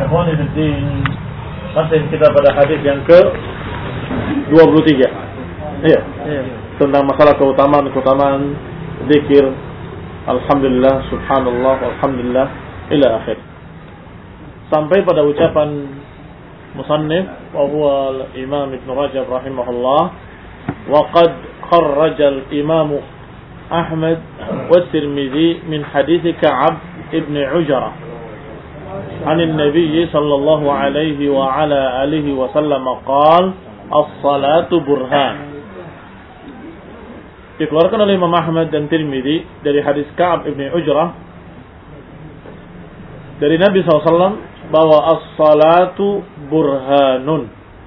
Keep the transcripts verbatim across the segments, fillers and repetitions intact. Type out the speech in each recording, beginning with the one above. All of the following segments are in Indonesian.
Ikhwani fiddin, masih kita pada hadis yang ke dua puluh tiga. Iya. Iya. Tentang masalah keutamaan-keutamaan zikir alhamdulillah, subhanallah, alhamdulillah ila akhir. Sampai pada ucapan musannif wa huwa al-Imam Ibn Rajab rahimahullah, wa qad kharraja al-Imam Ahmad wa Tirmidzi min hadits Ka'ab ibn Ujrah عن النبي صلى الله عليه وعلى آله وسلم قال الصلاة برهان. Dikeluarkan oleh Imam Ahmad dan Tirmidzi dari hadis Ka'ab ibn Ujrah dari Nabi shallallahu alaihi wasallam bahwa as-salatu burhanun.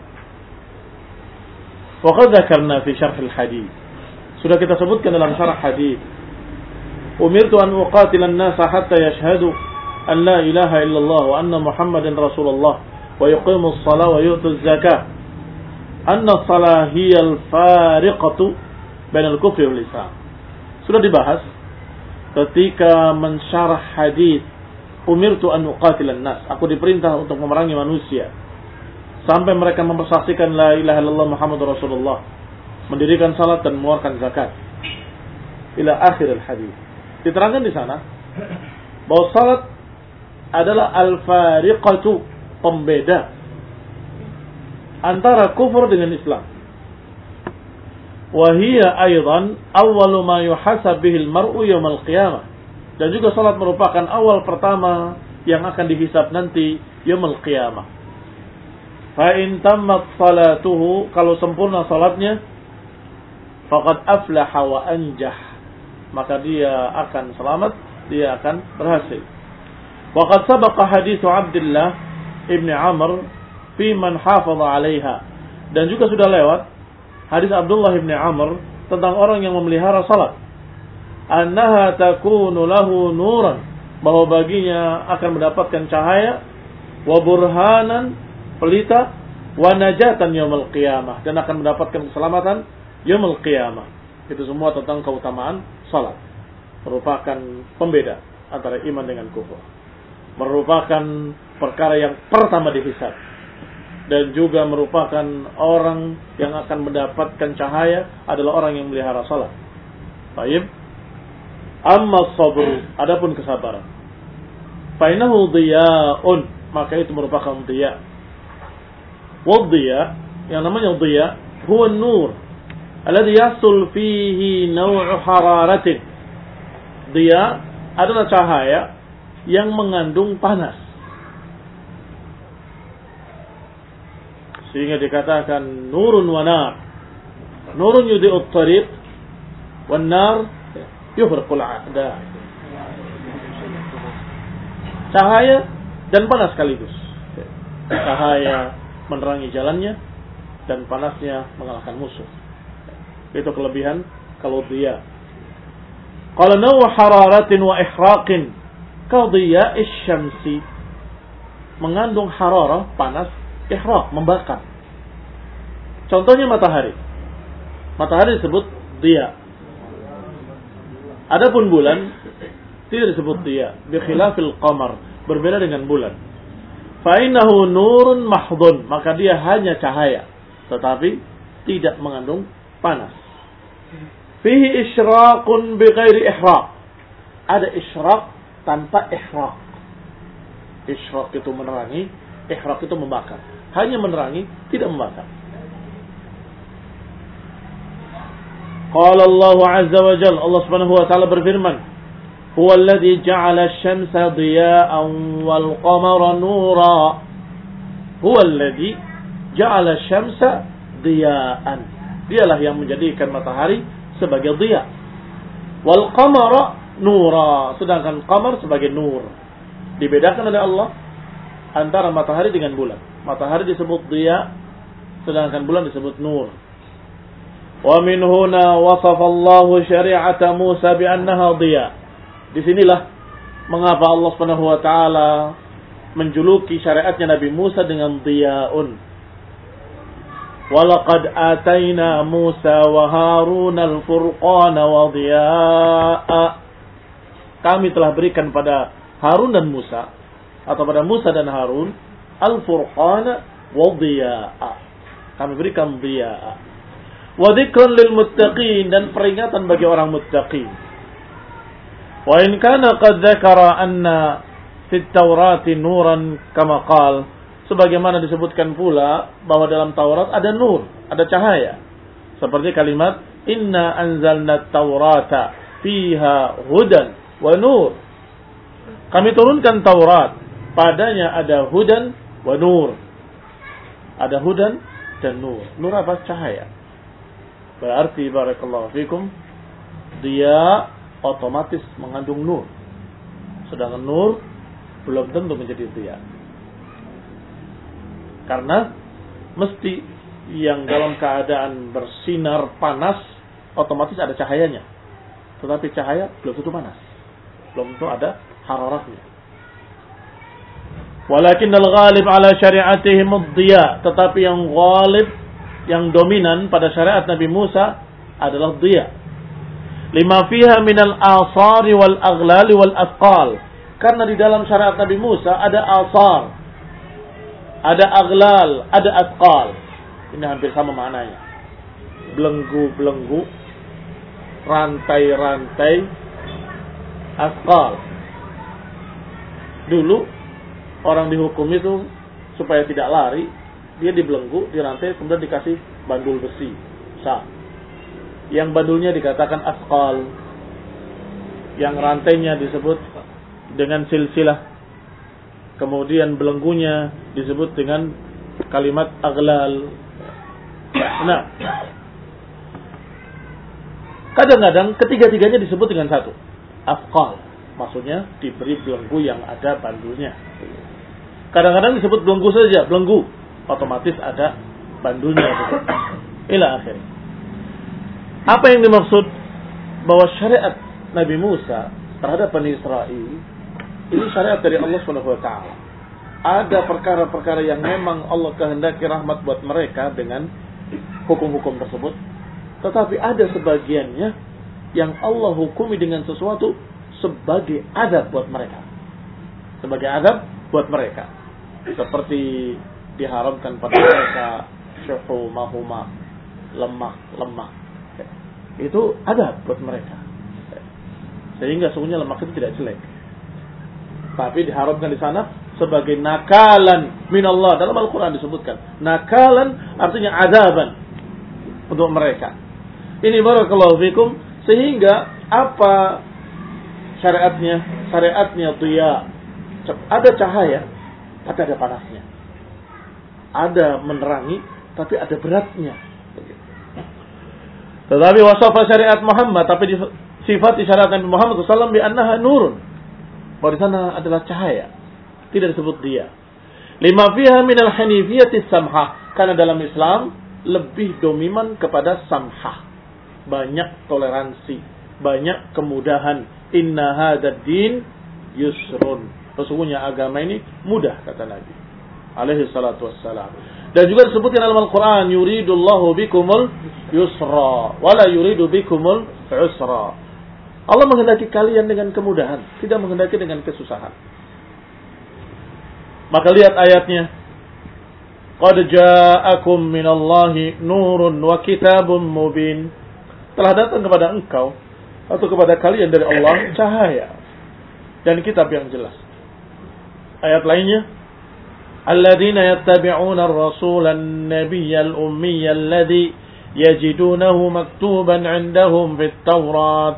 Wa qad dzakarna fi syarh al-hadits. Sudah kita sebutkan dalam syarah hadis. Umirtu an uqatila an-nasa hatta yashhadu an la ilaha illallah wa anna Muhammadan Rasulullah wa yuqimus shalah wa yu'tuz zakah. Anna shalah hiya al-fariqatu bainal kufri wal Islam. Sudah dibahas ketika mensyarah hadis umirtu an uqatilan nas, aku diperintah untuk memerangi manusia sampai mereka mempersaksikan la ilaha illallah Muhammadur Rasulullah, mendirikan salat dan mengeluarkan zakat ila akhir al-hadis. Diterangkan di sana bahwa salat adalah al-fariqatu, pembeda antara kufur dengan Islam. Wa hiya aidan awwalu ma yuhasab bihi al-mar'u yawm al-qiyamah. Dan juga salat merupakan awal pertama yang akan dihisab nanti yaumul qiyamah. Fa in tammat salatuhu, kalau sempurna salatnya, faqad aflaha wa anjah, maka dia akan selamat, dia akan berhasil. Wa qad sabaqa hadits Abdullah ibn Amr fi man hafaza 'alaiha. Dan juga sudah lewat hadis Abdullah ibn Amr tentang orang yang memelihara salat. Annaha takunu lahu nuran, bahwa baginya akan mendapatkan cahaya, wa burhanan, pelita, wa najatan yaumul qiyamah, dan akan mendapatkan keselamatan yaumul qiyamah. Itu semua tentang keutamaan salat. Merupakan pembeda antara iman dengan kufur. Merupakan perkara yang pertama dihisab. Dan juga merupakan orang yang akan mendapatkan cahaya adalah orang yang melihara salat. Baik. Amma sabr, adapun kesabaran. Fa innahu dhiya'un, maka itu merupakan dhiya. Wa dhiya, yang namanya dhiya, huwa an-nur alladhi yahsul fihi naw'u hararatin. Dhiya adalah cahaya yang mengandung panas. Sehingga dikatakan nurun wa nar. Nurun yudhi'ut tariq, wan nar yuhriqul a'da. Cahaya dan panas sekaligus. Cahaya menerangi jalannya dan panasnya mengalahkan musuh. Itu kelebihan kalau dia. Qala naw hararatin wa ihraqin ka dhiya'is syamsi, mengandung hararah, panas, ihraq, membakar. Contohnya matahari. Matahari disebut dhiya. Adapun bulan tidak disebut dia, bi khilafil qamar, berbeda dengan bulan. Fa innahu nurun mahdhun, maka dia hanya cahaya tetapi tidak mengandung panas. Fihi isyraqun bi ghairi ihraq. Ada isyraq tanpa ihraq. Isyraq itu menerangi, ihraq itu membakar. Hanya menerangi, tidak membakar. Qala Allah azza wa jalla, Allah Subhanahu wa taala berfirman, "Huwa alladhi ja'ala asy-syamsa dhiya'an wal qamara nura." Huwa alladhi ja'ala asy-syamsa dhiya'an. Dialah yang menjadikan matahari sebagai dhiya. Wal qamara nura, sedangkan qamar sebagai nur. Dibedakan oleh Allah antara matahari dengan bulan. Matahari disebut dhiya, sedangkan bulan disebut nur. Wa min huna wasafa Allah syari'ata Musa bi annaha dhiya. Disinilah mengapa Allah Subhanahu wa taala menjuluki syariatnya Nabi Musa dengan dhiya'un. Wa laqad atayna Musa wa Harun al-furqana wa dhiya'a. Kami telah berikan pada Harun dan Musa atau pada Musa dan Harun al-furqana wa dhiya'a. Kami berikan dhiya'a. Wa dzikran lil muttaqin, dan peringatan bagi orang muttaqin. Wa in kana qad dzakara anna fit Taurati nuran kama qala, sebagaimana disebutkan pula bahwa dalam Taurat ada nur, ada cahaya. Seperti kalimat inna anzalna Taurata fiha hudan wa nur. Kami turunkan Taurat, padanya ada hudan wa nur. Ada hudan dan nur. Nur apa? Cahaya. Berarti barakallahu fikum, dia otomatis mengandung nur. Sedangkan nur belum tentu menjadi dia. Karena mesti yang dalam keadaan bersinar panas otomatis ada cahayanya. Tetapi cahaya belum tentu panas. Belum tentu ada hararatnya. Walakin al-ghalib ala syari'atihim ad-dhiya, tetapi yang ghalib, yang dominan pada syariat Nabi Musa adalah dhiya. Lima fiha minal asari wal aghlali wal athqal. Karena di dalam syariat Nabi Musa ada asar, ada aghlal, ada athqal. Ini hampir sama maknanya. Belenggu-belenggu, rantai-rantai, athqal. Dulu orang dihukum itu supaya tidak lari, dia dibelenggu, dirantai, kemudian dikasih bandul besi. Sah. Yang bandulnya dikatakan athqal. Yang rantainya disebut dengan silsilah. Kemudian belenggunya disebut dengan kalimat aghlal. Nah, kadang-kadang ketiga-tiganya disebut dengan satu, athqal. Maksudnya diberi belenggu yang ada bandulnya. Kadang-kadang disebut belenggu saja, belenggu, otomatis ada bandulnya. Ila akhir. Apa yang dimaksud bahwa syariat Nabi Musa terhadap Bani Israel ini syariat dari Allah Subhanahu wa taala. Ada perkara-perkara yang memang Allah kehendaki rahmat buat mereka dengan hukum-hukum tersebut. Tetapi ada sebagiannya yang Allah hukumi dengan sesuatu sebagai adab buat mereka. Sebagai adab buat mereka. Seperti diharamkan pada mereka syuhumahuma, lemak-lemak. Itu adab buat mereka. Sehingga sungguhnya lemak itu tidak jelek. Tapi diharamkan di sana sebagai nakalan minallah. Dalam Al-Quran disebutkan nakalan artinya azaban untuk mereka. Ini barakallahu fikum. Sehingga apa syariatnya? Syariatnya dhiya. Ada cahaya, tapi ada panasnya. Ada menerangi, tapi ada beratnya. Tetapi wasafa syariat Muhammad, tapi sifat syariat Nabi Muhammad shallallahu alaihi wasallam bi annaha nurun. Bahwa di sana adalah cahaya, tidak disebut dia. Lima fiha minal hanifiyati samhah, karena dalam Islam lebih dominan kepada samhah, banyak toleransi, banyak kemudahan. Inna hadzal din yusrun. Sesungguhnya agama ini mudah, kata Nabi alaihi salatu wassalam. Dan juga disebutkan dalam Al-Quran, yuridullahu bikumul yusra wala yuridu bikumul usra. Allah menghendaki kalian dengan kemudahan, tidak menghendaki dengan kesusahan. Maka lihat ayatnya. Qad ja'akum minallahi nurun wa kitabun mubin. Telah datang kepada engkau atau kepada kalian dari Allah cahaya dan kitab yang jelas. Ayat lainnya, alladzina yattabi'una ar-rasula an-nabiyyal ummiyal ladzi yajidunahu maktuban 'indahum fit Taurat.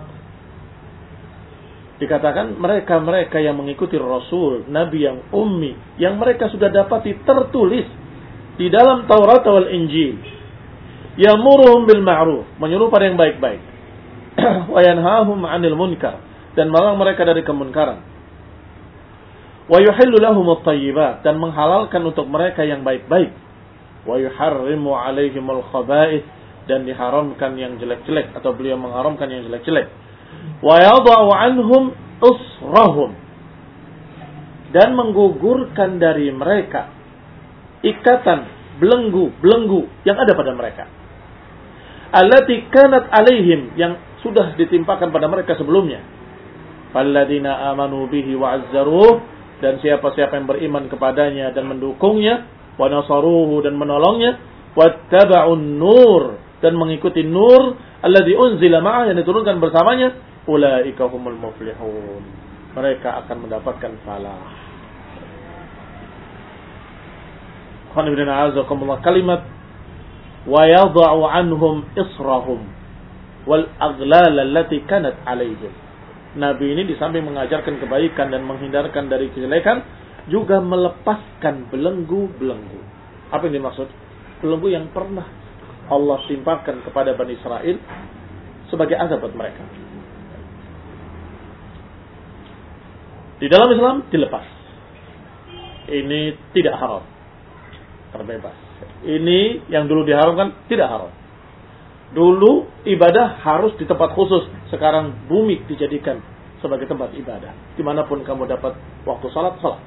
Dikatakan mereka-mereka yang mengikuti Rasul, Nabi yang ummi, yang mereka sudah dapati tertulis di dalam Taurat wal Injil. Yamuruhum bil ma'ruf, menyuruh pada yang baik-baik. Wa yanhahum 'anil munkar, dan melarang mereka dari kemunkaran. Wa yuhillu lahum at-thayyibat, dan menghalalkan untuk mereka yang baik-baik. Wa yuharrimu 'alaihimul khaba'ith, dan diharamkan yang jelek-jelek, atau beliau mengharamkan yang jelek-jelek. Wa yadha'u 'anhum usrahum, dan menggugurkan dari mereka ikatan belenggu-belenggu yang ada pada mereka. Allati kanat 'alaihim, yang sudah ditimpakan pada mereka sebelumnya. Falladzina amanu bihi wa 'azzaruh dan siapa-siapa yang beriman kepadanya dan mendukungnya, wa nasaruhu dan menolongnya, wattaba'un nur dan mengikuti nur alladzi unzila ma'ah yang diturunkan bersamanya, ulaika humul muflihun. Mereka akan mendapatkan falah. Kalimat wa yadha'u anhum israhum wal aghlal allati kanat 'alaihim. Nabi ini di samping mengajarkan kebaikan dan menghindarkan dari kejelekan, juga melepaskan belenggu-belenggu. Apa yang dimaksud? Belenggu yang pernah Allah timpakan kepada Bani Israel sebagai azab buat mereka. Di dalam Islam dilepas. Ini tidak haram. Terbebas. Ini yang dulu diharamkan tidak haram. Dulu ibadah harus di tempat khusus. Sekarang bumi dijadikan sebagai tempat ibadah. Dimanapun kamu dapat waktu salat, salat.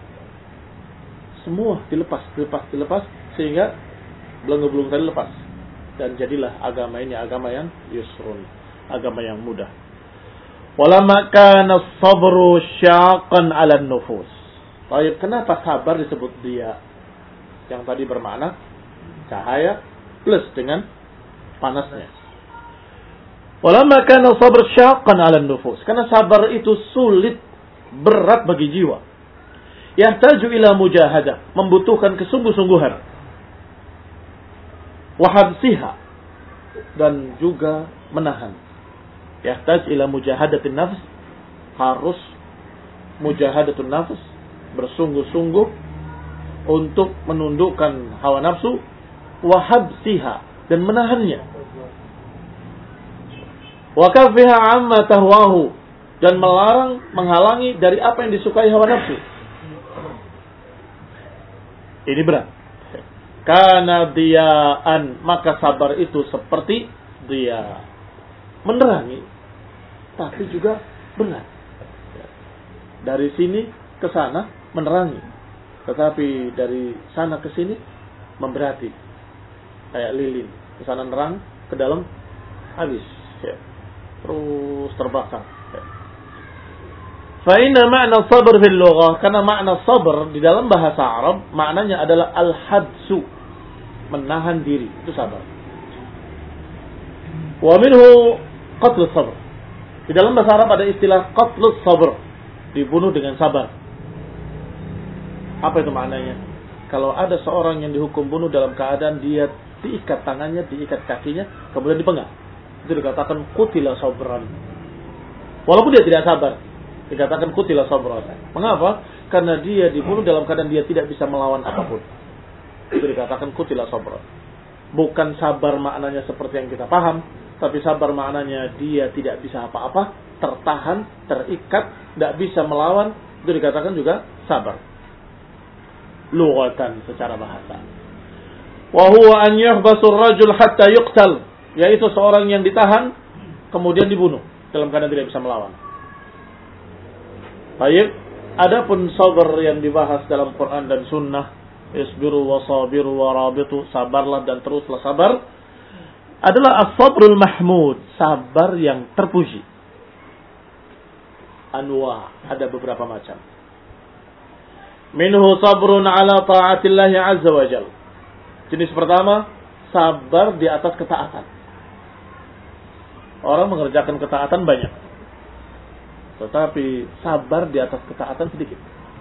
Semua dilepas, dilepas, dilepas. Sehingga belenggu-belenggu tadi lepas. Dan jadilah agama ini agama yang yusrun. Agama yang mudah. Walamma kana as-sabru syaqan 'ala an-nufus. Baik, kenapa sabar disebut dia? Yang tadi bermakna cahaya plus dengan panasnya. Walamma kana sabr syaqqan 'ala an-nufus. Karena sabar itu sulit, berat bagi jiwa. Yahtaju ila mujahadah, membutuhkan kesungguh-sungguhan. Wa habsiha, dan juga menahan. Yahtaj ila mujahadatin nafs, harus mujahadatun nafs, bersungguh-sungguh untuk menundukkan hawa nafsu, wa habsiha, dan menahannya. Wa kaffiha amma tahwahu, dan melarang, menghalangi dari apa yang disukai hawa nafsu. Ini berat. Karena diyaan, maka sabar itu seperti dia, menerangi, tapi juga berat. Dari sini ke sana menerangi, tetapi dari sana ke sini memberati. Kayak lilin, ke sana nerang, ke dalam habis. Ya. Terus terbakar. Ya. Fa inna ma'na sabr fil lughah, karena makna sabar di dalam bahasa Arab maknanya adalah al-hadsu, menahan diri, itu sabar. Wa minhu qatlus sabr. Di dalam bahasa Arab ada istilah qatlus sabr, dibunuh dengan sabar. Apa itu maknanya? Kalau ada seorang yang dihukum bunuh dalam keadaan dia diikat tangannya, diikat kakinya, kemudian dipenggal, itu dikatakan qutila sabran. Walaupun dia tidak sabar, dikatakan qutila sabran. Mengapa? Karena dia dibunuh dalam keadaan dia tidak bisa melawan apapun. Itu dikatakan qutila sabran. Bukan sabar maknanya seperti yang kita paham, tapi sabar maknanya dia tidak bisa apa-apa, tertahan, terikat, tidak bisa melawan, itu dikatakan juga sabar. Lughatan, secara bahasa. Wa huwa an yuhbasu ar-rajul hatta yuqtal, yaitu seorang yang ditahan kemudian dibunuh dalam keadaan tidak bisa melawan. Baik, adapun sabar yang dibahas dalam Quran dan Sunnah, isbiru wa sabiru wa rabitu, sabarlah dan teruslah sabar, adalah as-sabrul mahmud, sabar yang terpuji. Anwa, ada beberapa macam. Minhu sabrun ala ta'atillahi azza wa jal. Jenis pertama, sabar di atas ketaatan. Orang mengerjakan ketaatan banyak, tetapi sabar di atas ketaatan sedikit.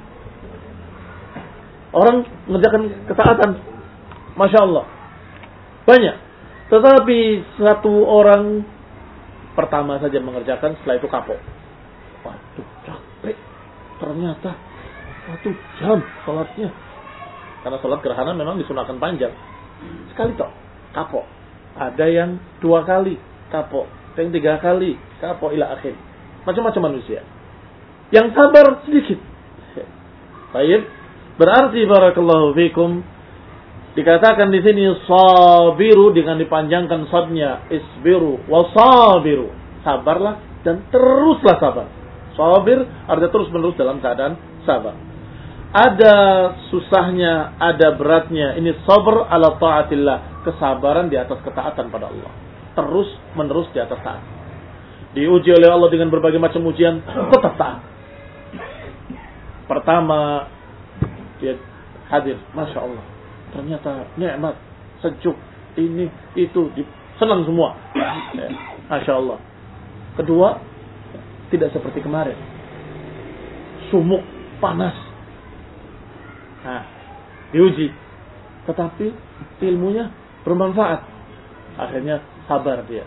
Orang mengerjakan ketaatan, Masya Allah, banyak. Tetapi satu orang pertama saja mengerjakan, setelah itu kapok. Waduh, capek. Ternyata satu jam sholatnya. Karena sholat gerhana memang disunahkan panjang. Sekali toh, kapok. Ada yang dua kali, kapok. Ada yang tiga kali, kapok ila akhir. Macam-macam manusia. Yang sabar sedikit. Baik. Berarti barakallahu fikum, dikatakan di sini sabiru dengan dipanjangkan sadnya, isbiru wa sabiru, sabarlah dan teruslah sabar. Sabir artinya terus menerus dalam keadaan sabar. Ada susahnya, ada beratnya. Ini sabar ala taatillah, kesabaran di atas ketaatan pada Allah. Terus menerus di atas taat. Diuji oleh Allah dengan berbagai macam ujian, tetap taat. Pertama, dia hadir, Masya Allah, ternyata nikmat, sejuk, ini, itu, senang semua. Ya, Masya Allah. Kedua, tidak seperti kemarin, sumuk, panas. Nah, diuji, tetapi ilmunya bermanfaat. Akhirnya sabar dia.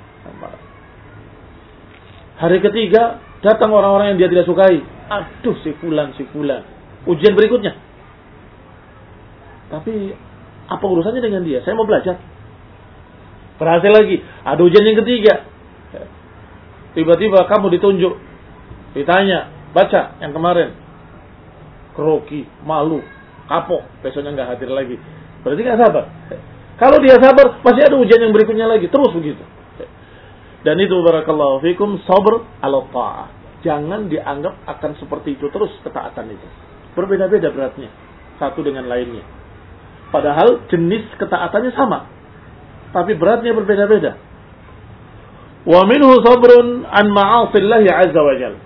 Hari ketiga, datang orang-orang yang dia tidak sukai. Aduh, si fulan, si fulan. Ujian berikutnya. Tapi apa urusannya dengan dia? Saya mau belajar. Berhasil lagi. Ada ujian yang ketiga. Tiba-tiba kamu ditunjuk. Ditanya, baca yang kemarin. Grogi, malu, kapok. Besoknya nggak hadir lagi. Berarti nggak sabar. Kalau dia sabar, masih ada ujian yang berikutnya lagi. Terus begitu. Dan itu barakallahu fikum sabr ala ta'ah. Jangan dianggap akan seperti itu terus ketaatan itu. Berbeda-beda beratnya satu dengan lainnya. Padahal jenis ketaatannya sama, tapi beratnya berbeda-beda. Wa minhu sabrun an ma'asillahi azza wa jalla.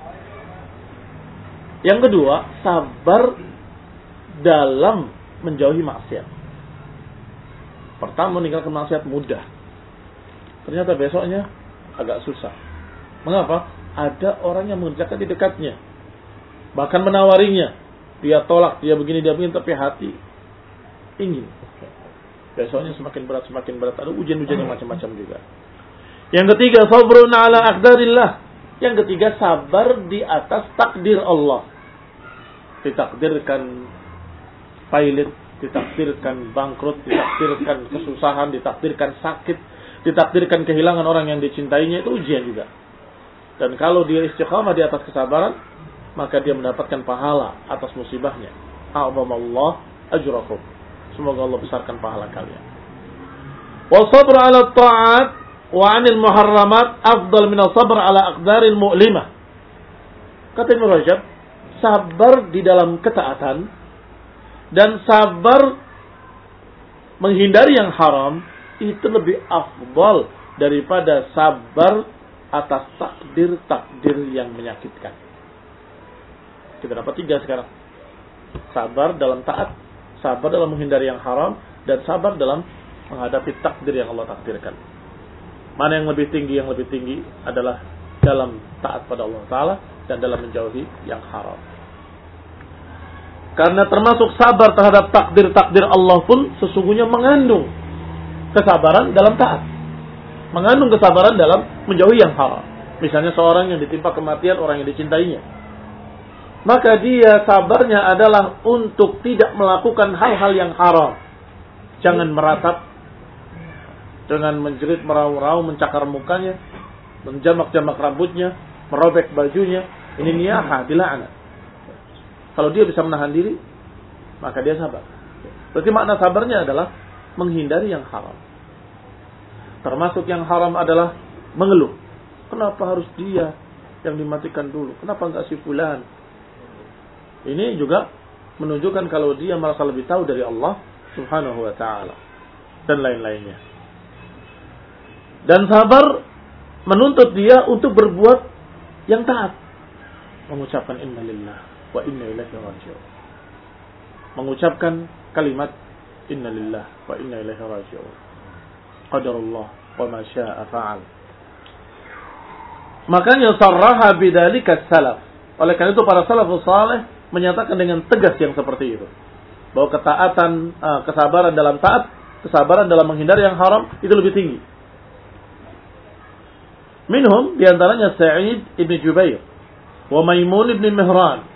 Yang kedua, sabar dalam menjauhi maksiat. Pertama, meninggalkan maksiat mudah. Ternyata besoknya agak susah. Mengapa? Ada orang yang mengerjakan di dekatnya. Bahkan menawarinya. Dia tolak, dia begini, dia begini, tapi hati ingin. Besoknya semakin berat, semakin berat. Ada ujian-ujian yang macam-macam juga. Yang ketiga, sabrun ala aqdarillah. Yang ketiga, sabar di atas takdir Allah. Ditakdirkan pailit, ditakdirkan bangkrut, ditakdirkan kesusahan, ditakdirkan sakit, ditakdirkan kehilangan orang yang dicintainya, itu ujian juga. Dan kalau dia istiqamah di atas kesabaran, maka dia mendapatkan pahala atas musibahnya. A'zamallah ajrakum. Semoga Allah besarkan pahala kalian. Wa sabr 'ala ta'at wa 'anil muharramat afdal min as-sabr 'ala aqdaril mu'limah. Kata Ibnu Rajab, sabar di dalam ketaatan dan sabar menghindari yang haram itu lebih afdal daripada sabar atas takdir-takdir yang menyakitkan. Kita dapat tiga sekarang. Sabar dalam taat, sabar dalam menghindari yang haram, dan sabar dalam menghadapi takdir yang Allah takdirkan. Mana yang lebih tinggi? Yang lebih tinggi adalah dalam taat pada Allah Ta'ala dan dalam menjauhi yang haram. Karena termasuk sabar terhadap takdir-takdir Allah pun sesungguhnya mengandung kesabaran dalam taat, mengandung kesabaran dalam menjauhi yang haram. Misalnya seorang yang ditimpa kematian orang yang dicintainya, maka dia sabarnya adalah untuk tidak melakukan hal-hal yang haram. Jangan meratap dengan menjerit, meraung-raung, mencakar mukanya, menjamak-jamak rambutnya, merobek bajunya. Ini niyahah, dila'anat. Kalau dia bisa menahan diri, maka dia sabar. Berarti makna sabarnya adalah menghindari yang haram. Termasuk yang haram adalah mengeluh. Kenapa harus dia yang dimatikan dulu? Kenapa enggak si fulan? Ini juga menunjukkan kalau dia merasa lebih tahu dari Allah Subhanahu wa ta'ala. Dan lain-lainnya. Dan sabar menuntut dia untuk berbuat yang taat. Mengucapkan inna lillah wa inna ilaihi raji'un. Mengucapkan kalimat inna lillah wa inna ilaihi raji'un. Qadarullah wa ma syaa fa'al. Makanya sarraha bidzalika salaf. Oleh karena itu para salafus saleh menyatakan dengan tegas yang seperti itu, bahwa ketaatan, kesabaran dalam taat, kesabaran dalam menghindari yang haram itu lebih tinggi. Minhum diantaranya Sa'id ibn Jubair, wa Maimun ibn Mihran,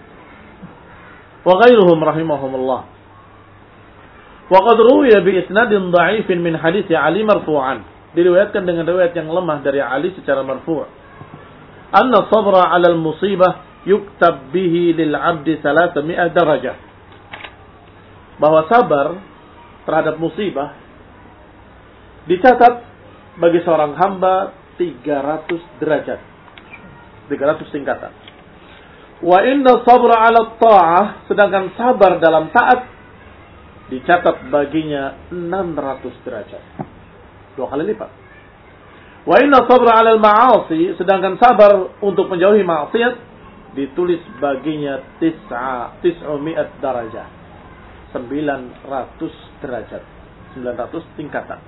wa ghairuhum rahimahumullah. Wa qad ruwiya bi isnadin dha'ifin min hadits Ali marfu'an. Diriwayatkan dengan riwayat yang lemah dari Ali secara marfu'. Anna sabra 'ala al-musibah yuktab bihi lil 'abdi thalathami'ah darajah. Bahwa sabar terhadap musibah dicatat bagi seorang hamba tiga ratus derajat. tiga ratus tingkatan. Wa inna sabra 'ala ta'ah, sedangkan sabar dalam taat dicatat baginya enam ratus derajat. Dua kali lipat. Wa inna sabra 'ala al-ma'asi, sedangkan sabar untuk menjauhi maksiat ditulis baginya tis'a tis'umi'at darajah, sembilan ratus derajat, sembilan ratus tingkatan.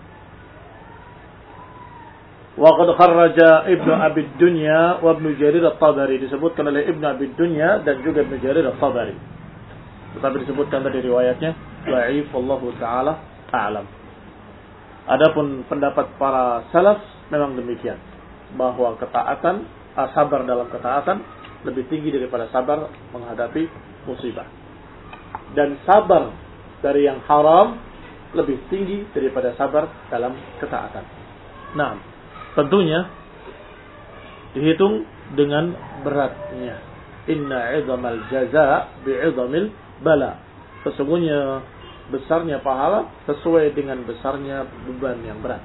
Wa qad kharraja Ibnu Abi Dunya wa Ibnu Jarir At-Tabari, disebutkan oleh Ibnu Abi Dunya dan juga Ibnu Jarir At-Tabari. Tetapi disebutkan tadi riwayatnya dhaif, wallahu taala a'lam. Adapun pendapat para salaf memang demikian, bahwa ketaatan, sabar dalam ketaatan lebih tinggi daripada sabar menghadapi musibah. Dan sabar dari yang haram lebih tinggi daripada sabar dalam ketaatan. Nah, tentunya dihitung dengan beratnya. Inna 'idhamal jazaa' bi'idhamil bala. Sesungguhnya besarnya pahala sesuai dengan besarnya beban yang berat.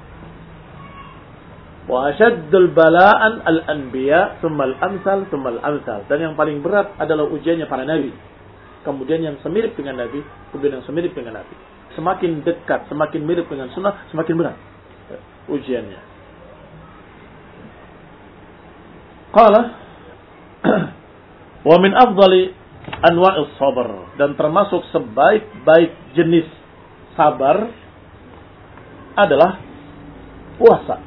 Wa asyaddul bala'an al-anbiya, tsumma al-amsal, tsumma al-amsal. Dan yang paling berat adalah ujiannya para nabi. Kemudian yang semirip dengan nabi, kemudian yang semirip dengan nabi. Semakin dekat, semakin mirip dengan sunnah, semakin berat ujiannya. Qala wa min afdali anwa'is sabr, dan termasuk sebaik-baik jenis sabar adalah puasa.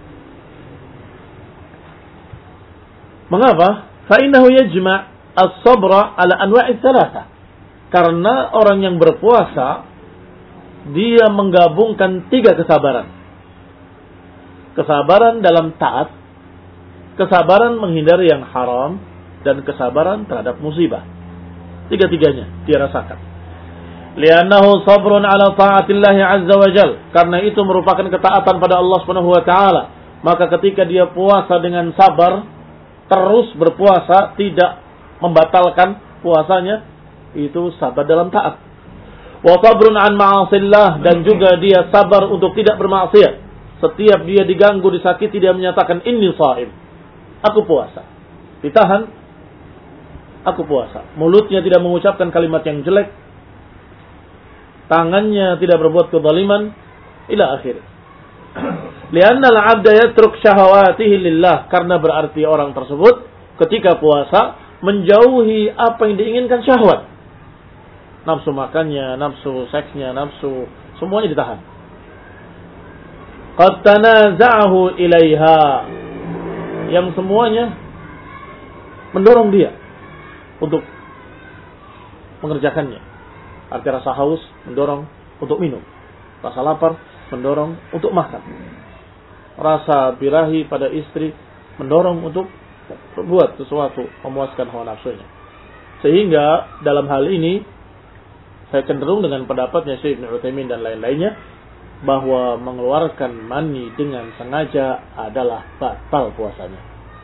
Mengapa? Fa innahu yajma' as-sabra ala anwa'is thalatha. Karena orang yang berpuasa dia menggabungkan tiga kesabaran. Kesabaran dalam taat, kesabaran menghindari yang haram, dan kesabaran terhadap musibah. Tiga-tiganya dia rasakan. Li'annahu sabrun ala ta'atillahi azza wa jal. Karena itu merupakan ketaatan pada Allah Subhanahu wa taala. Maka ketika dia puasa dengan sabar, terus berpuasa, tidak membatalkan puasanya, itu sabar dalam taat. Wa sabrun an ma'asillah, dan juga dia sabar untuk tidak bermaksiat. Setiap dia diganggu, disakiti, dia menyatakan inni shaim. Aku puasa. Ditahan, aku puasa. Mulutnya tidak mengucapkan kalimat yang jelek. Tangannya tidak berbuat kezaliman. Ila akhir. Lianna al-'abda yatruk syahawatihi lillah. Karena berarti orang tersebut ketika puasa menjauhi apa yang diinginkan syahwat. Nafsu makannya, nafsu seksnya, nafsu, semuanya ditahan. Qad tanaza'ahu ilaiha. Yang semuanya mendorong dia untuk mengerjakannya. Arti rasa haus mendorong untuk minum. Rasa lapar mendorong untuk makan. Rasa birahi pada istri mendorong untuk berbuat sesuatu, memuaskan hawa nafsunya. Sehingga dalam hal ini saya cenderung dengan pendapatnya Syekh Ibnu Utsaimin dan lain-lainnya, bahwa mengeluarkan mani dengan sengaja adalah batal puasanya.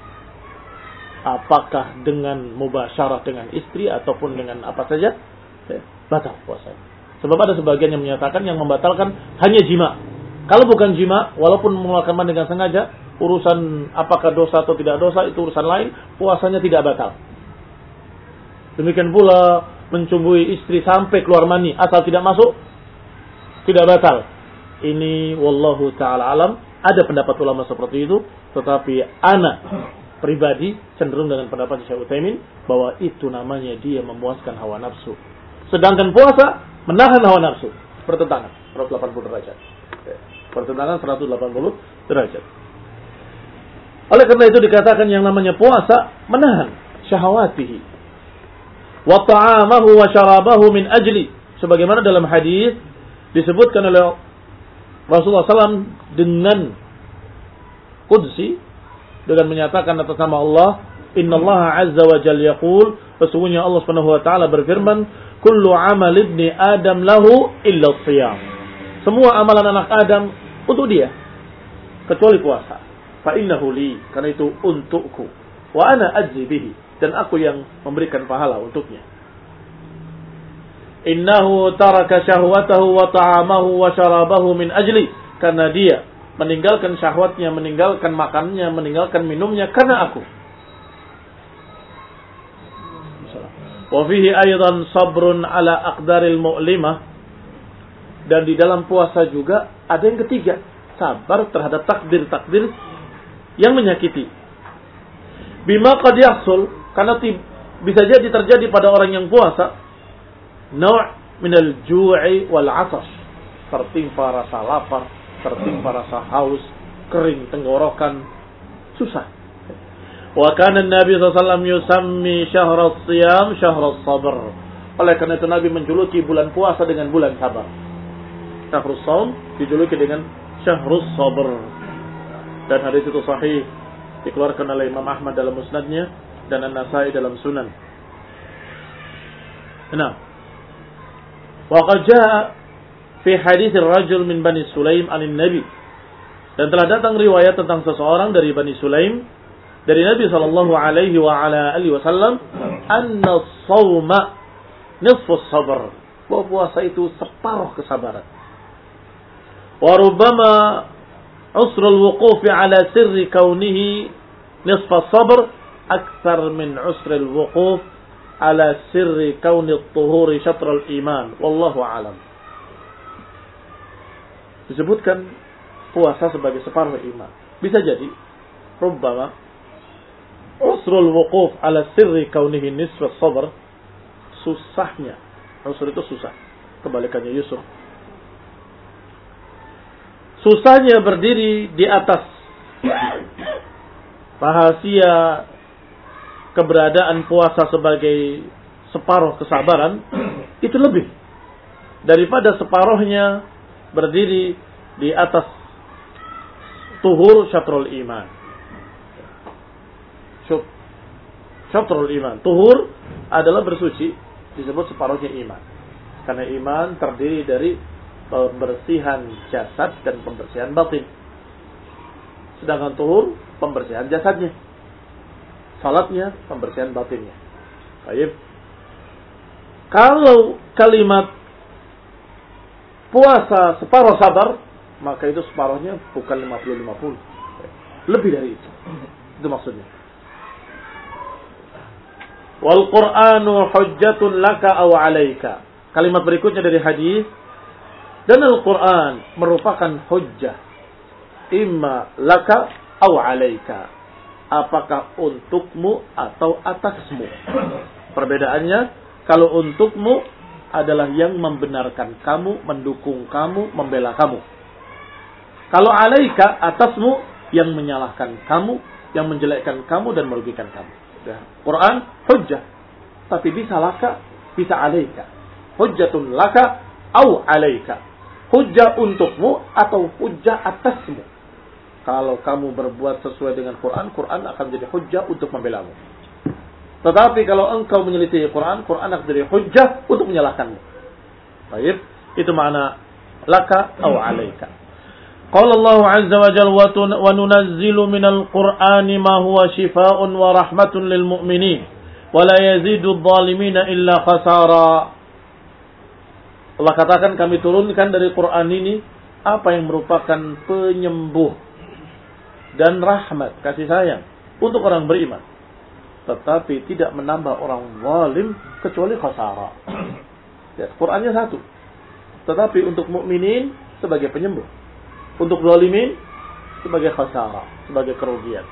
Apakah dengan mubasyarah dengan istri ataupun dengan apa saja, batal puasanya. Sebab ada sebagian yang menyatakan yang membatalkan hanya jima. Kalau bukan jima, walaupun mengeluarkan mani dengan sengaja, urusan apakah dosa atau tidak dosa itu urusan lain, puasanya tidak batal. Demikian pula mencubui istri sampai keluar mani asal tidak masuk, tidak batal. Ini wallahu ta'ala alam. Ada pendapat ulama seperti itu, tetapi ana pribadi cenderung dengan pendapat Syekh Utsaimin bahwa itu namanya dia memuaskan hawa nafsu. Sedangkan puasa menahan hawa nafsu. Pertentangan seratus delapan puluh derajat. Pertentangan seratus delapan puluh derajat. Oleh karena itu dikatakan yang namanya puasa menahan syahwatihi. Wa ta'amahu wa syarabahu min ajli. Sebagaimana dalam hadis disebutkan oleh Rasulullah shallallahu alaihi wasallam dengan qudsi, dengan menyatakan atas nama Allah, Inna Allah azza wa jalla yaqul, sesungguhnya Allah subhanahu wa ta'ala berfirman, kullu amal ibni Adam lahu illa siyam. Semua amalan anak Adam untuk dia, kecuali puasa. Fa innahu li, karena itu untukku. Wa ana ajzi bihi, dan aku yang memberikan pahala untuknya. Innahu taraka syahwatahu wa ta'amahu wa syarabahu min ajli. Karena dia meninggalkan syahwatnya, meninggalkan makannya, meninggalkan minumnya karena aku. Wa fihi aidan sabrun ala aqdaril mu'limah. Dan di dalam puasa juga ada yang ketiga, sabar terhadap takdir-takdir yang menyakiti. Bima qad yahsul, karena bisa jadi terjadi pada orang yang puasa naw' minal ju'i wal 'atash, tertimpa rasa lapar, tertimpa rasa haus, kering tenggorokan, susah. Wa kana Nabi sallallahu alaihi wasallam yusammi syahrus shiyam syahrus sabr. Oleh karena itu Nabi menjuluki bulan puasa dengan bulan sabar. Syahrus shaum dijuluki dengan syahrus sabr. Dan hadis itu sahih, dikeluarkan oleh Imam Ahmad dalam musnadnya dan An-Nasai dalam sunan. Nah, wa qad jaa fi hadits ar-rajul min Bani Sulaim anin Nabi. Dan telah datang riwayat tentang seseorang dari Bani Sulaim dari Nabi sallallahu alaihi wa ala alihi wasallam, anna shauma nisfu sabr. Bahwa puasa itu separuh kesabaran. Wa rubbama usrul wuqufi ala sirri kaunihi nisfa sabr akthar min usril wuquf ala sirri kauni at-tuhuri syatral iman. Wallahu alam. Disebutkan puasa sebagai separuh iman. Bisa jadi rubbama usrul wuquf ala sirri kaunihi nisfa sabr, susahnya. Usr itu susah, kebalikannya yusr. Susahnya berdiri di atas rahasia keberadaan puasa sebagai separuh kesabaran itu lebih daripada separuhnya berdiri di atas tuhur syatrul iman. Syatrul iman, tuhur adalah bersuci, disebut separuhnya iman. Karena iman terdiri dari pembersihan jasad dan pembersihan batin. Sedangkan tuhur pembersihan jasadnya, salatnya pembersihan batinnya. Baik. Kalau kalimat puasa separuh sabar, maka itu separuhnya bukan lima puluh lima puluh. Lebih dari itu. Itu maksudnya. Wal Qur'anu hujjatun laka aw 'alaika. Kalimat berikutnya dari hadis, dan Al-Qur'an merupakan hujjah imma laka aw 'alaika. Apakah untukmu atau atasmu? Perbedaannya, kalau untukmu adalah yang membenarkan kamu, mendukung kamu, membela kamu. Kalau 'alaika, atasmu, yang menyalahkan kamu, yang menjelekkan kamu dan merugikan kamu. Quran hujjah, tapi bisa laka, bisa 'alaika. Hujjatun laka au 'alaika. Hujjah untukmu atau hujjah atasmu. Kalau kamu berbuat sesuai dengan Quran, Quran akan menjadi hujjah untuk membelamu. Tetapi kalau engkau menyelisih Quran, Quran akan menjadi hujjah untuk menyalahkanmu. Baik, itu makna laka au 'alaika. Qala Allah 'azza wa jalla wa nunazzilu minal Qur'ani ma huwa shifaa'un wa rahmatun lil mu'minin wa la yazidu adh-dhalimina illa khasara. Allah katakan, kami turunkan dari Quran ini apa yang merupakan penyembuh dan rahmat, kasih sayang untuk orang beriman, tetapi tidak menambah orang zalim kecuali khasara. Ya, Qurannya satu, tetapi untuk mukminin sebagai penyembuh, untuk zalimin sebagai khasara, sebagai kerugian.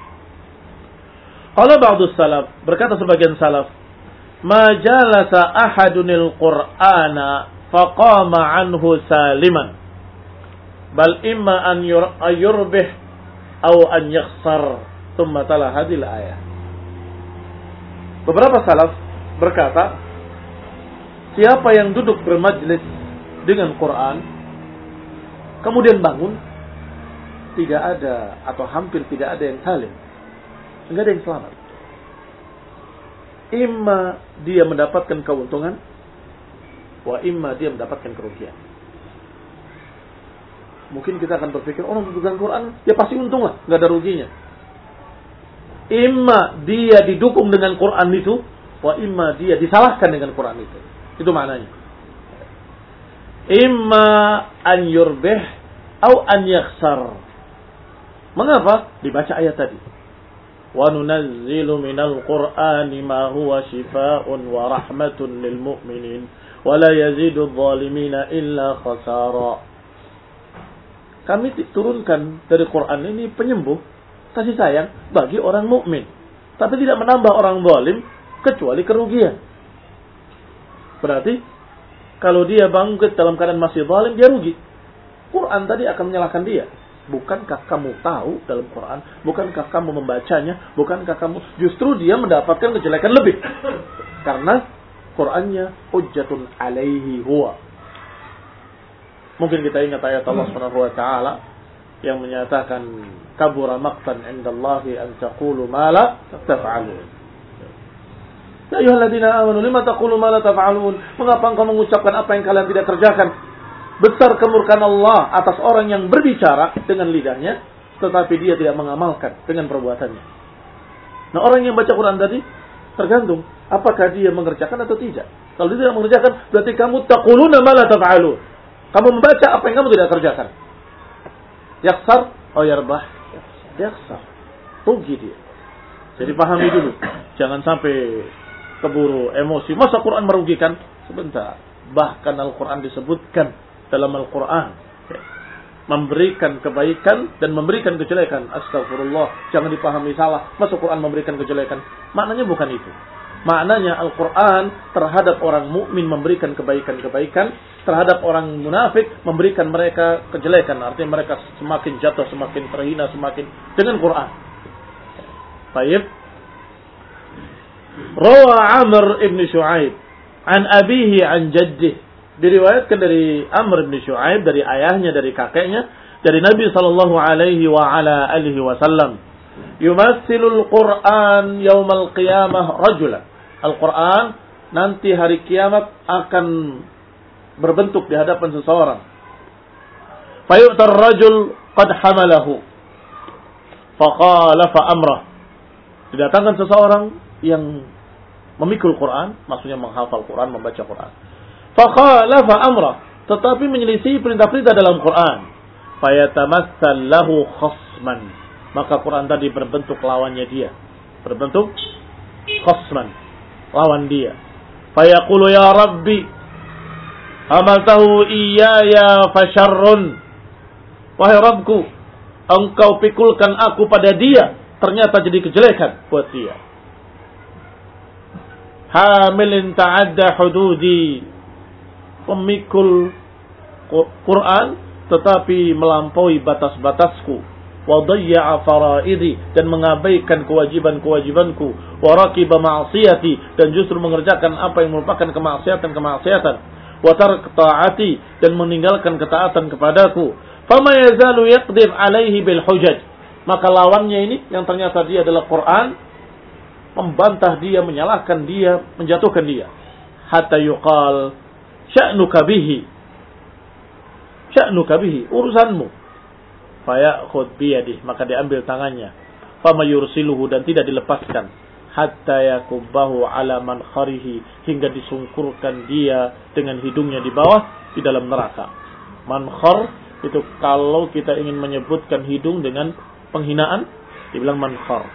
Qala ba'du salaf, berkata sebagian salaf, ma jalasa ahadunil Qur'ana faqama anhu saliman bal imma an yurbih aw an yakhsar. Thumma tala hadhihi al-ayah. Beberapa salaf berkata, siapa yang duduk bermajlis dengan Quran kemudian bangun, tidak ada atau hampir tidak ada yang salim, enggak ada yang selamat. Imma dia mendapatkan keuntungan, wa imma dia mendapatkan kerugian. Mungkin kita akan berpikir, orang pegang Quran, ya pasti untung lah, enggak ada ruginya. Imma dia didukung dengan Quran itu, wa imma dia disalahkan dengan Quran itu. Itu maknanya. Imma an yurbih au an yakhsar. Mengapa? Dibaca ayat tadi. Wa nunazzilu minal Qur'ani ma huwa shifaa'un wa rahmatun lil mu'minin wa la yazidu adh-dhalimina illa khasara. Kami turunkan dari Quran ini penyembuh, kasih sayang bagi orang mukmin, tapi tidak menambah orang zalim kecuali kerugian. Berarti kalau dia bangkit dalam keadaan masih zalim, dia rugi. Quran tadi akan menyalahkan dia. Bukankah kamu tahu dalam Quran? Bukankah kamu membacanya? Bukankah kamu... Justru dia mendapatkan kejelekan lebih. Karena Qurannya hujjatun alaihi huwa. Mungkin kita ingat ayat Allah Subhanahu wa taala yang menyatakan kabura maqtan 'indallahi an taqulu ma la taf'alun. Ya ayyuhalladzina amanu lima taqulu ma la taf'alun? Mengapa engkau mengucapkan apa yang kalian tidak kerjakan? Besar kemurkaan Allah atas orang yang berbicara dengan lidahnya tetapi dia tidak mengamalkan dengan perbuatannya. Nah, orang yang baca Quran tadi tergantung apakah dia mengerjakan atau tidak. Kalau dia tidak mengerjakan berarti kamu taquluna ma la taf'alun. Kamu membaca apa yang kamu tidak kerjakan. Yaksar oh yarbah. Yaksar. Rugi dia. Jadi pahami dulu. Jangan sampai keburu emosi. Masa Quran merugikan? Sebentar. Bahkan Al-Quran disebutkan dalam Al-Quran. Memberikan kebaikan dan memberikan kejelekan. Astagfirullah. Jangan dipahami salah. Masa Quran memberikan kejelekan? Maknanya bukan itu. Maknanya Al-Quran terhadap orang mukmin memberikan kebaikan-kebaikan. Terhadap orang munafik memberikan mereka kejelekan. Artinya mereka semakin jatuh, semakin terhina, semakin dengan Quran. Baik. Rawa Amr ibn Shu'aib an abihi an jaddih. Diriwayatkan dari Amr ibn Shu'aib, dari ayahnya, dari kakeknya, dari Nabi sallallahu alaihi wa ala alihi wasallam. Yumassilul Qur'an yaumal qiyamah rajulan. Al-Quran nanti hari kiamat akan berbentuk di hadapan seseorang. Fayu'tar rajul qad hamalahu. Faqala fa amrah. Didatangkan seseorang yang memikul Quran, maksudnya menghafal Quran, membaca Quran. Faqala fa amrah, tetapi menyelisih perintah-perintah dalam Quran. Fayatamassal lahu khasman. Maka Quran tadi berbentuk lawannya dia. Berbentuk khasman, lawan dia. Fayaqulu ya Rabbi amaltahu iyaya fasyarrun. Wahai Rabbku, engkau pikulkan aku pada dia, ternyata jadi kejelekan buat dia. Hamilin ta'adda hududi, pemikul Quran tetapi melampaui batas-batasku. Wa dayya'a faraidi, dan mengabaikan kewajiban-kewajibanku. Wa raqiba ma'siyati, dan justru mengerjakan apa yang merupakan kemaksiatan-kemaksiatan. Wa tark ta'ati, dan meninggalkan ketaatan kepadaku. Fama yazalu yaqdir alaihi bil hujaj. Maka lawannya ini yang ternyata dia adalah Quran membantah dia, menyalahkan dia, menjatuhkan dia. Hatta yuqal sya'nuka bihi. Sya'nuka bihi, urusanmu. Fayakhud biyadih, maka diambil tangannya. Fama yursiluhu, dan tidak dilepaskan. Hatta yakubbahu ala mankharihi, hingga disungkurkan dia dengan hidungnya di bawah di dalam neraka. Mankhar itu kalau kita ingin menyebutkan hidung dengan penghinaan, dibilang mankhar.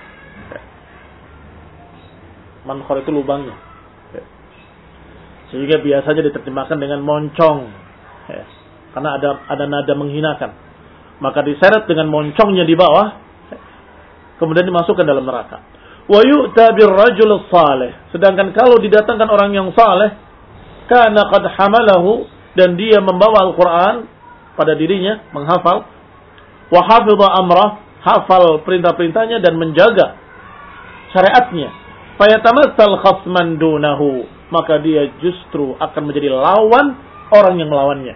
Mankhar itu lubangnya. Sehingga biasanya diterjemahkan dengan moncong. Karena ada ada nada menghinakan. Maka diseret dengan moncongnya di bawah, kemudian dimasukkan dalam neraka. Wa yu'ta birrajul salih. Sedangkan kalau didatangkan orang yang saleh, kana qad hamalahu, dan dia membawa Al-Qur'an pada dirinya, menghafal, wa hafidha amrah, hafal perintah-perintahnya dan menjaga syariatnya. Fayatamassal khasman dunahu, maka dia justru akan menjadi lawan orang yang melawannya.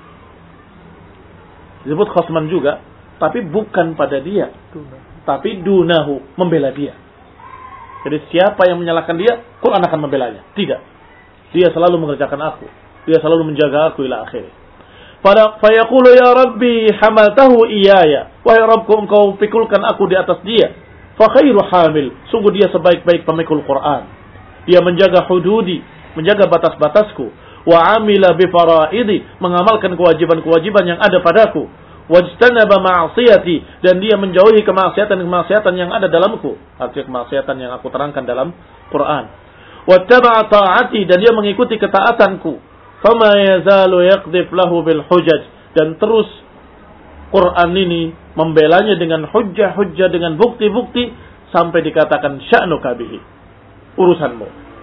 Disebut khasman juga, tapi bukan pada dia, tapi dunahu, membela dia. Jadi siapa yang menyalahkan dia, Quran akan membelanya. Tidak. Dia selalu mengerjakan aku. Dia selalu menjaga aku ila akhir. Pada fayaqulu ya Rabbi hamaltahu iyaya. Wahai Rabbku, engkau pikulkan aku di atas dia. Fa khairu hamil. Sungguh dia sebaik-baik pemikul Quran. Dia menjaga hududi, menjaga batas-batasku. Wa amila bi faraidi, mengamalkan kewajiban-kewajiban yang ada padaku. Wajtanaba ma'siyati, dan dia menjauhi kemaksiatan-kemaksiatan yang ada dalamku. Artinya kemaksiatan yang aku terangkan dalam Quran. Wattaba'a ta'ati, dan dia mengikuti ketaatanku. Fama yazalu yaqdhif lahu bil hujaj, dan terus Quran ini membelanya dengan hujjah-hujjah, dengan bukti-bukti sampai dikatakan sya'nuka bihi, urusanmu.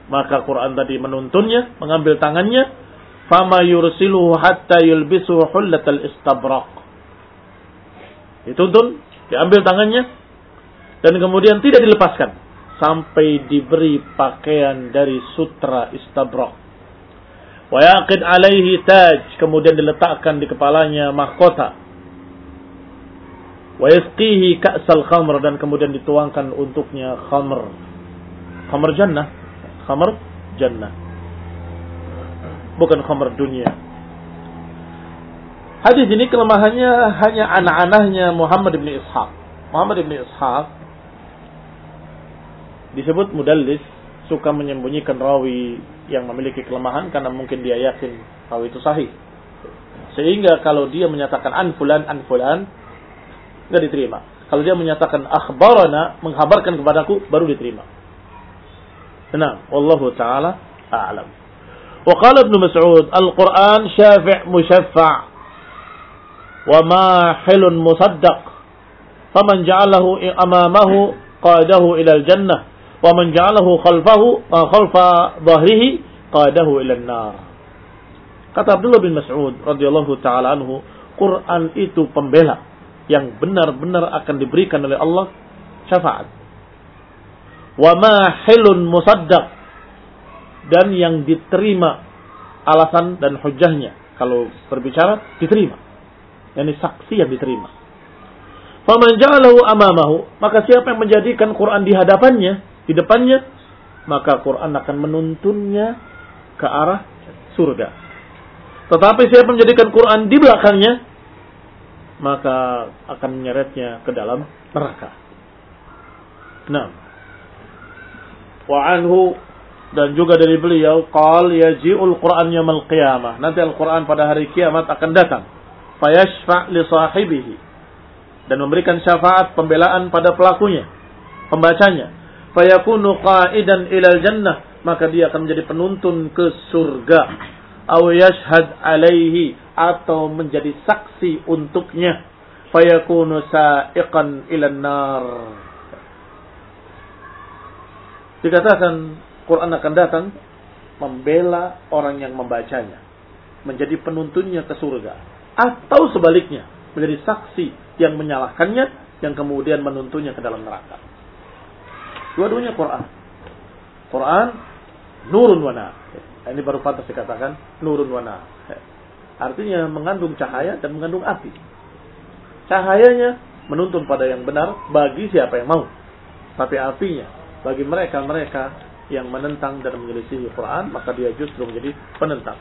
Maka Quran tadi menuntunnya, mengambil tangannya, fama yursiluhu hatta yulbisuhu hullatal istabraq. Dituntun, diambil tangannya, dan kemudian tidak dilepaskan sampai diberi pakaian dari sutra istabraq. Wa yaqid alaihi taj, kemudian diletakkan di kepalanya mahkota. Wa yasqihi ka'sal khamr, dan kemudian dituangkan untuknya khamr. Khamr jannah, khamr jannah. Bukan khamr dunia. Hadis ini kelemahannya hanya anak-anaknya Muhammad bin Ishaq. Muhammad bin Ishaq disebut mudallis, suka menyembunyikan rawi yang memiliki kelemahan karena mungkin dia yakin rawi itu sahih. Sehingga kalau dia menyatakan an fulan an fulan enggak diterima. Kalau dia menyatakan akhbarana, menghabarkan kepadaku, baru diterima. Nah, wallahu taala a'lam. Wa qala Ibnu Mas'ud, al-Qur'an syafi' musyaffa' wa mahilun musaddaq. Faman ja'alahu amamahu qadahu ila al-jannah wa man ja'alahu khalfahu khalfa dhahrihi qadahu ila an-nar. Kata Abdullah bin Mas'ud radhiyallahu taala anhu, Quran itu pembela yang benar-benar akan diberikan oleh Allah syafaat. Wa mahilun musaddaq, dan yang diterima alasan dan hujjahnya kalau berbicara diterima. Yani saksi yang diterima. Faman ja'alahu amamahu, maka siapa yang menjadikan Quran di hadapannya, di depannya, maka Quran akan menuntunnya ke arah surga. Tetapi siapa yang menjadikan Quran di belakangnya, maka akan menyeretnya ke dalam neraka. Nah, wa anhu, dan juga dari beliau, qal yaji'ul Qur'an yaumil qiyamah, nanti Al-Qur'an pada hari kiamat akan datang, fayashfa' li sahibihi, dan memberikan syafaat pembelaan pada pelakunya, pembacanya, fayakunu qa'idan ilal jannah, maka dia akan menjadi penuntun ke surga, aw yashhad alaihi, atau menjadi saksi untuknya, fayakunu sa'iqan ilan nar. Dikatakan Quran akan datang membela orang yang membacanya, menjadi penuntunnya ke surga, atau sebaliknya menjadi saksi yang menyalahkannya, yang kemudian menuntunnya ke dalam neraka. Dua-duanya Quran. Quran nurun wa nur. Ini baru pantas dikatakan nurun wa nur. Artinya mengandung cahaya dan mengandung api. Cahayanya menuntun pada yang benar bagi siapa yang mau. Tapi apinya bagi mereka-mereka yang menentang dan menyelisihi Quran, maka dia justru menjadi penentang.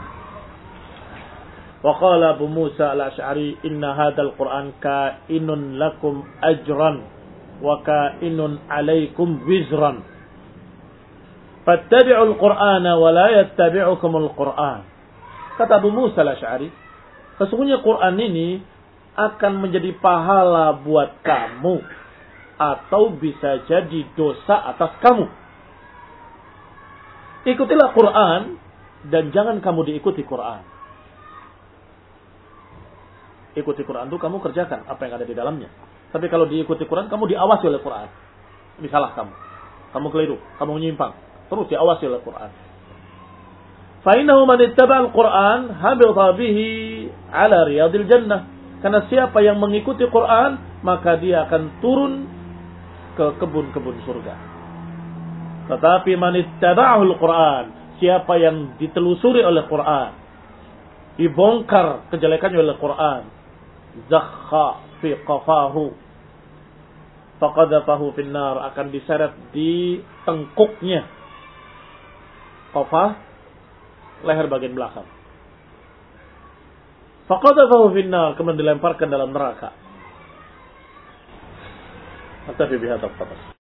Wa qala Abu Musa al-Asy'ari, inna hadzal Qur'an ka'inun lakum ajran wa ka'inun 'alaikum wizran. Fattabi'ul Qur'ana wa la yattabi'ukumul Qur'an. Kata Abu Musa al-Asy'ari, sesungguhnya Quran ini akan menjadi pahala buat kamu, atau bisa jadi dosa atas kamu. Ikutilah Quran dan jangan kamu diikuti Quran. Ikuti Quran itu kamu kerjakan apa yang ada di dalamnya. Tapi kalau diikuti Quran, kamu diawasi oleh Quran. Ini salah kamu. Kamu keliru, kamu menyimpang. Terus diawasi oleh Quran. Fa'innahu man ittaba'al Quran habita bihi ala riyadil jannah. Karena siapa yang mengikuti Quran, maka dia akan turun ke kebun-kebun surga. Tetapi man ittaba'ahul Quran, siapa yang ditelusuri oleh Quran, dibongkar kejelekannya oleh Quran, zakha fi qafahu faqadafahu finnar, akan diseret di tengkuknya. Qafah, leher bagian belakang. Faqadafahu finnar, kemudian dilemparkan dalam neraka. Atafi bihadab tabas.